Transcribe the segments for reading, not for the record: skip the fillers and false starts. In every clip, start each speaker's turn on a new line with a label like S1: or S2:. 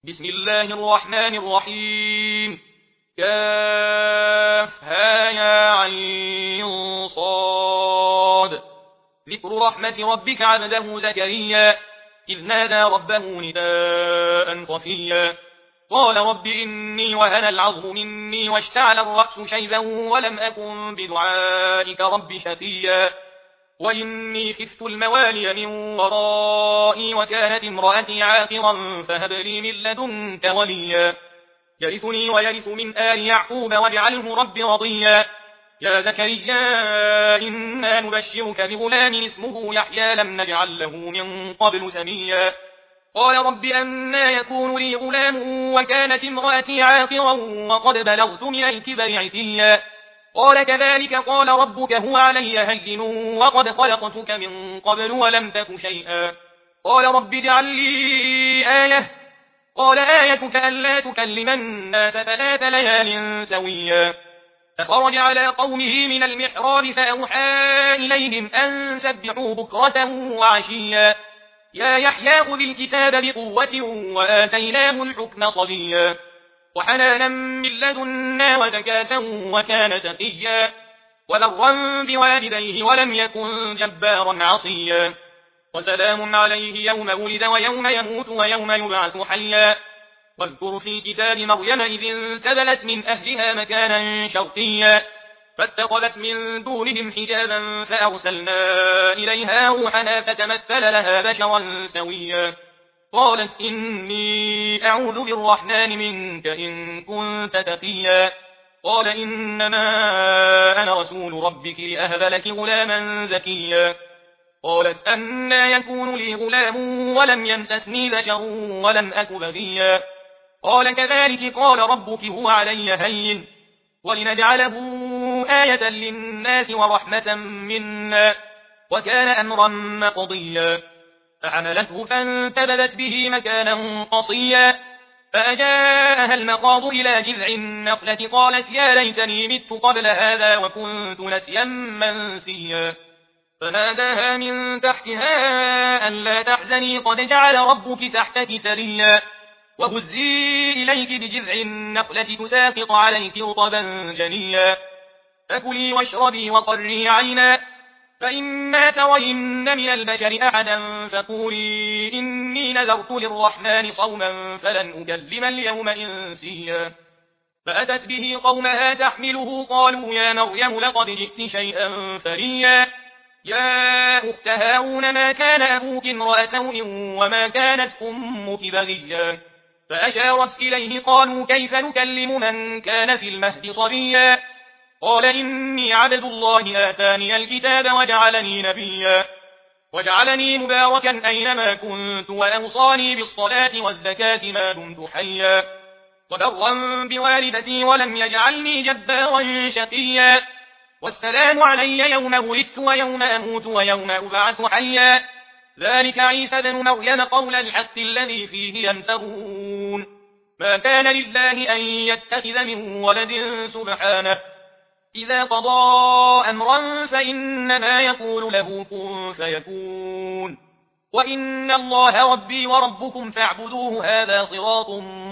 S1: بسم الله الرحمن الرحيم. كافها يا عين صاد. ذكر رحمة ربك عبده زكريا إذ نادى ربه نداء خفيا قال رب إني وهن العظم مني واشتعل الرأس شيبا ولم أكن بدعائك رب شقيا وإني خفت الموالي من ورائي وكانت امرأتي عاقرا فهب لي من لدنك وليا يرثني ويرث من آل يعقوب واجعله رب رضيا يا زكريا إنا نبشرك بغلام اسمه يحيى لم نجعل له من قبل سميا قال رب أنى يكون لي غلام وكانت امرأتي عاقرا وقد بلغت من الكبر عتيا قال كذلك قال ربك هو علي هين وقد خلقتك من قبل ولم تك شيئا قال رب اجعل لي آية قال آيتك ألا تكلم الناس 3 ليال سويا فخرج على قومه من المحراب فأوحى إليهم أن سبحوا بكرة وعشيا يا يحيى خذ الكتاب بقوة وآتيناه الحكم صبيا وحنانا من لدنا وزكاة وكان تقيا وبرا بوالديه ولم يكن جبارا عصيا وسلام عليه يوم ولد ويوم يموت ويوم يبعث حيا واذكر في كتاب مريم إذ انتبلت من أهلها مكانا شرقيا فاتخذت من دونهم حجابا فأرسلنا إليها روحنا فتمثل لها بشرا سويا قالت إني أعوذ بالرحمن منك إن كنت تقيا قال إنما أنا رسول ربك لأهب لك غلاما زكيا قالت أنى يكون لي غلام ولم يمسسني بشر ولم أك بغيا قال كذلك قال ربك هو علي هين ولنجعله آية للناس ورحمة منا وكان أمرا مقضيا فحملته فانتبذت به مكانا قصيا فأجاءها المخاض إلى جذع النخلة قالت يا ليتني مت قبل هذا وكنت نسيا منسيا فناداها من تحتها ألا تحزني قد جعل ربك تحتك سريا وهزي إليك بجذع النخلة تساقط عليك رطبا جنيا فكلي واشربي وقري عينا فإما ترين من البشر أحدا فقولي إني نذرت للرحمن صوما فلن أكلم اليوم إنسيا فأتت به قومها تحمله قالوا يا مريم لقد جئت شيئا فريا يا أخت هارون ما كان أبوك امرأ سوء وما كانت أمك بغيا فأشارت إليه قالوا كيف نكلم من كان في المهد صبيا قال إني عبد الله آتاني الكتاب وجعلني نبيا وجعلني مباركا أينما كنت وأوصاني بالصلاة والزكاة ما دمت حيا وبرا بوالدتي ولم يجعلني جبارا شقيا والسلام علي يوم ولدت ويوم أموت ويوم أبعث حيا ذلك عيسى بن مريم قول الحق الذي فيه يمترون ما كان لله أن يتخذ من ولد سبحانه إذا قضى أمرا فإنما يقول له كن فيكون وإن الله ربي وربكم فاعبدوه هذا صراط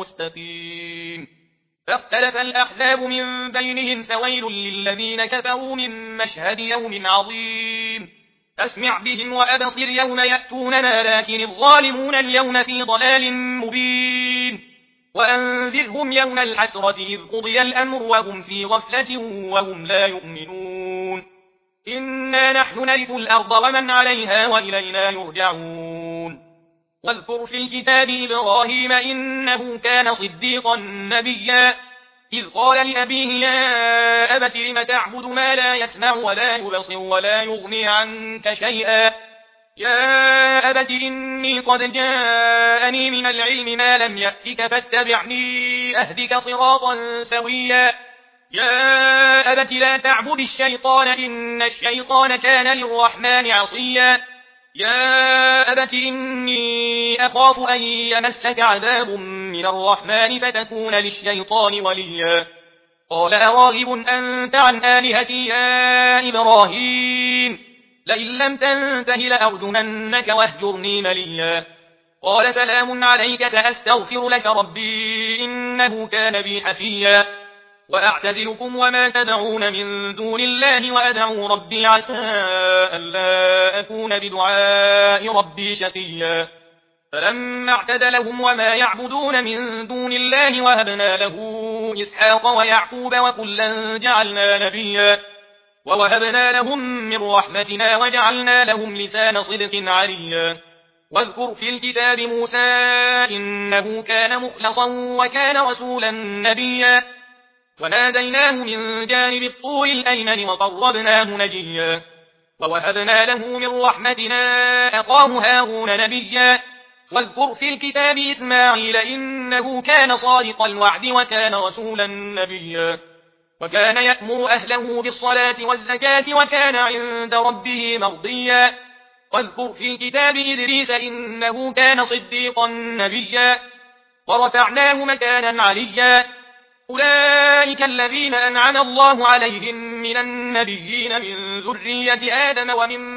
S1: مستقيم فاختلف الأحزاب من بينهم فويل للذين كفروا من مشهد يوم عظيم أسمع بهم وأبصر يوم يأتوننا لكن الظالمون اليوم في ضلال مبين وأنذرهم يوم الحسرة إذ قضي الأمر وهم في غفلة وهم لا يؤمنون إنا نحن نرث الأرض ومن عليها وإلينا يرجعون واذكر في الكتاب إبراهيم إنه كان صديقا نبيا إذ قال لأبيه يا أبت لم تعبد ما لا يسمع ولا يبصر ولا يغني عنك شيئا يا أبت إني قد جاءني من العلم ما لم يأتك فاتبعني أهدك صراطا سويا يا أبت لا تعبد الشيطان إن الشيطان كان للرحمن عصيا يا أبت إني أخاف أن يمسك عذاب من الرحمن فتكون للشيطان وليا قال أراغب أنت عن آلهتي يا إبراهيم لئن لم تنته لأرجمنك واهجرني مليا قال سلام عليك سأستغفر لك ربي إنه كان بي حفيا وأعتزلكم وما تدعون من دون الله وأدعو ربي عسى ألا أكون بدعاء ربي شقيا فلما اعتزلهم وما يعبدون من دون الله وهبنا له إسحاق ويعقوب وكلا جعلنا نبيا ووهبنا لهم من رحمتنا وجعلنا لهم لسان صدق عليا واذكر في الكتاب موسى إنه كان مخلصا وكان رسولا نبيا وناديناه من جانب الطور الأيمن وقربناه نجيا ووهبنا له من رحمتنا أخاه هارون نبيا واذكر في الكتاب إسماعيل إنه كان صادق الوعد وكان رسولا نبيا وكان يأمر أهله بالصلاة والزكاة وكان عند ربه مرضيا واذكر في الكتاب إدريس إنه كان صديقا نبيا ورفعناه مكانا عليا أولئك الذين أنعم الله عليهم من النبيين من ذرية آدم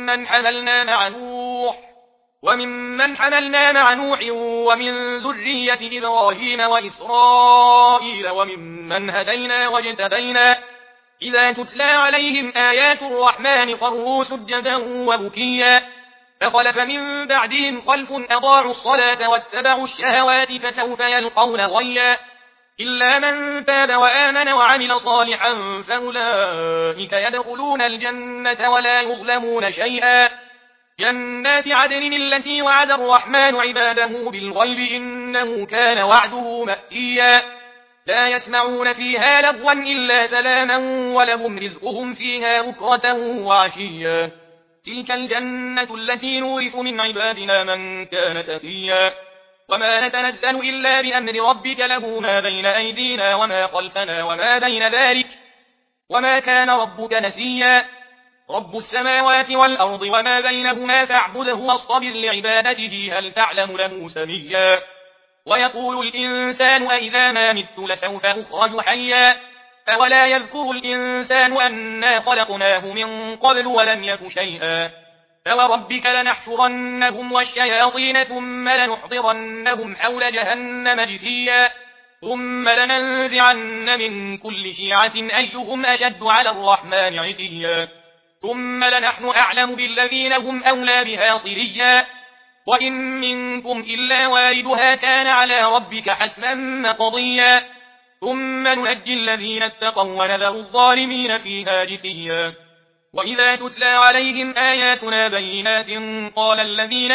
S1: وممن حملنا مع نوح ومن ذرية إبراهيم وإسرائيل وممن هدينا واجتبينا إذا تتلى عليهم آيات الرحمن خروا سجدا وبكيا فخلف من بعدهم خلف أضاعوا الصلاة واتبعوا الشهوات فسوف يلقون غيا إلا من تاب وآمن وعمل صالحا فأولئك يدخلون الجنة ولا يظلمون شيئا جنات عدن التي وعد الرحمن عباده بالغيب إنه كان وعده مأتيا لا يسمعون فيها لغوا إلا سلاما ولهم رزقهم فيها بكرة وعشيا تلك الجنة التي نورث من عبادنا من كان تقيا وما نتنزل إلا بأمر ربك له ما بين أيدينا وما خلفنا وما بين ذلك وما كان ربك نسيا رب السماوات والأرض وما بينهما فاعبده واصطبر لعبادته هل تعلم له سميا ويقول الإنسان أئذا ما مت لسوف أخرج حيا أولا يذكر الإنسان أنا خلقناه من قبل ولم يك شيئا فوربك لنحشرنهم والشياطين ثم لنحضرنهم حول جهنم جثيا ثم لننزعن من كل شيعة أيهم أشد على الرحمن عتيا ثم لنحن أعلم بالذين هم أولى بها صليا وإن منكم إلا واردها كان على ربك حتما مقضيا ثم ننجي الذين اتقوا ونذر الظالمين فيها جثيا وإذا تتلى عليهم آياتنا بينات قال الذين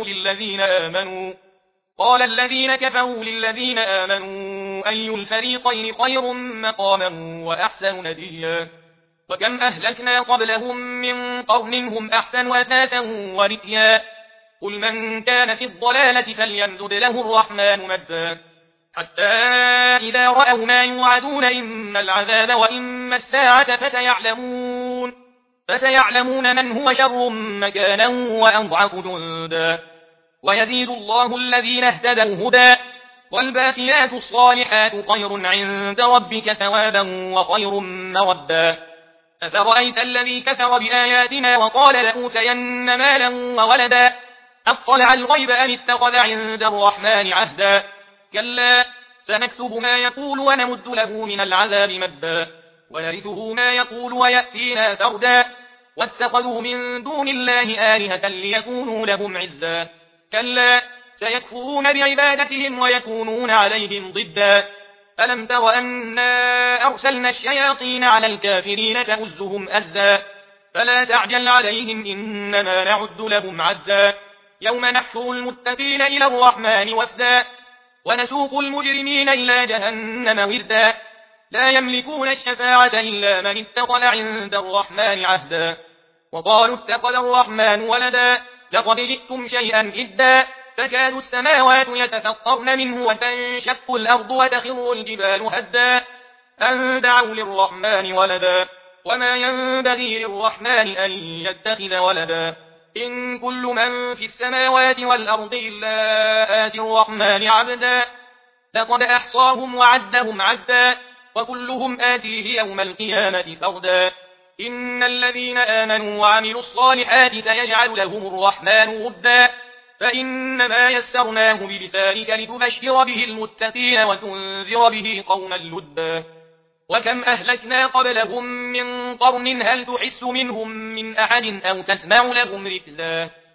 S1: كفروا للذين آمنوا أي الفريقين خير مقاما وأحسن نديا وكم أهلكنا قبلهم من قرن هم أحسن أثاثا ورئيا قل من كان في الضلالة فليمدد له الرحمن مدا حتى إذا رأوا ما يوعدون إما العذاب وإما الساعة فسيعلمون من هو شر مكانا وأضعف جندا ويزيد الله الذين اهتدوا هدى والباقيات الصالحات خير عند ربك ثوابا وخير مردا أفرأيت الذي كفر بآياتنا وقال لأوتين مالا وولدا أطلع الغيب أم اتخذ عند الرحمن عهدا كلا سنكتب ما يقول ونمد له من العذاب مدا ونرثه ما يقول ويأتينا فردا واتخذوا من دون الله آلهة ليكونوا لهم عزا كلا سيكفرون بعبادتهم ويكونون عليهم ضدا ألم تر أنا أرسلنا الشياطين على الكافرين تؤزهم أزا فلا تعجل عليهم إنما نعد لهم عدا يوم نحشر المتقين إلى الرحمن وفدا ونسوق المجرمين إلى جهنم وردا لا يملكون الشفاعة إلا من اتخذ عند الرحمن عهدا وقالوا اتخذ الرحمن ولدا لقد جئتم شيئا إدا تكاد السماوات يتفطرن منه وتنشق الأرض وتخر الجبال هدا أن دعوا للرحمن ولدا وما ينبغي للرحمن أن يتخذ ولدا إن كل من في السماوات والأرض إلا آتي الرحمن عبدا لقد أحصاهم وعدهم عدا وكلهم آتيه يوم القيامة فردا إن الذين آمنوا وعملوا الصالحات سيجعل لهم الرحمن ودا فإنما يسرناه بلسانك لتبشر به المتقين وتنذر به قوما لدا. وكم أهلكنا قبلهم من قرن هل تحس منهم من أحد أو تسمع لهم ركزا.